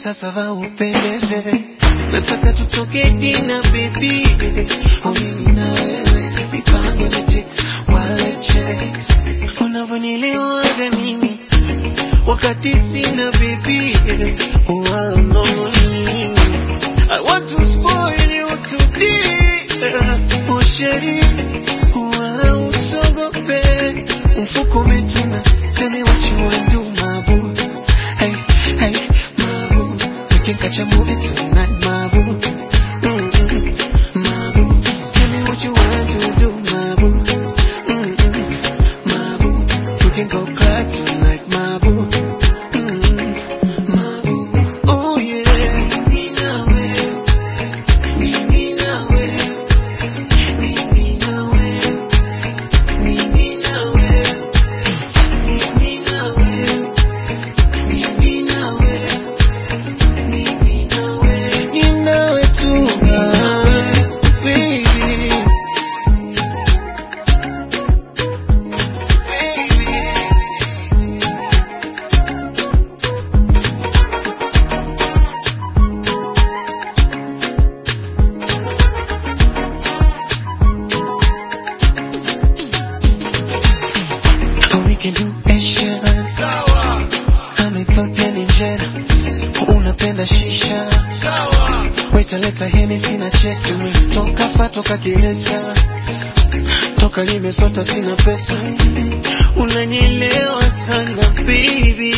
sasa va upendeze. Nataka tutoke dina baby. Oh mimi na wewe mipango imetika waleche. Unavyonielewaga mimi wakati sina baby. Oh no no. I want to spoil you today. Oh sheri, wala usogope. Mfuko umetuna. Tell me what you wanna do, my boo. Hey, hey, my boo. We can catch a movie tonight, my boo. My boo. Tell me what you want to do, my boo. My boo. We can go club tonight, my boo. My boo. Oh yeah. Can do Asian. Sawa. I'm Ethiopian in Jeddah. Unapenda shisha. Sawa. Waita leta Hennessy na chest. Toka fa toka kilesa. Toka limesota sina pesa. Unanielewa sana baby.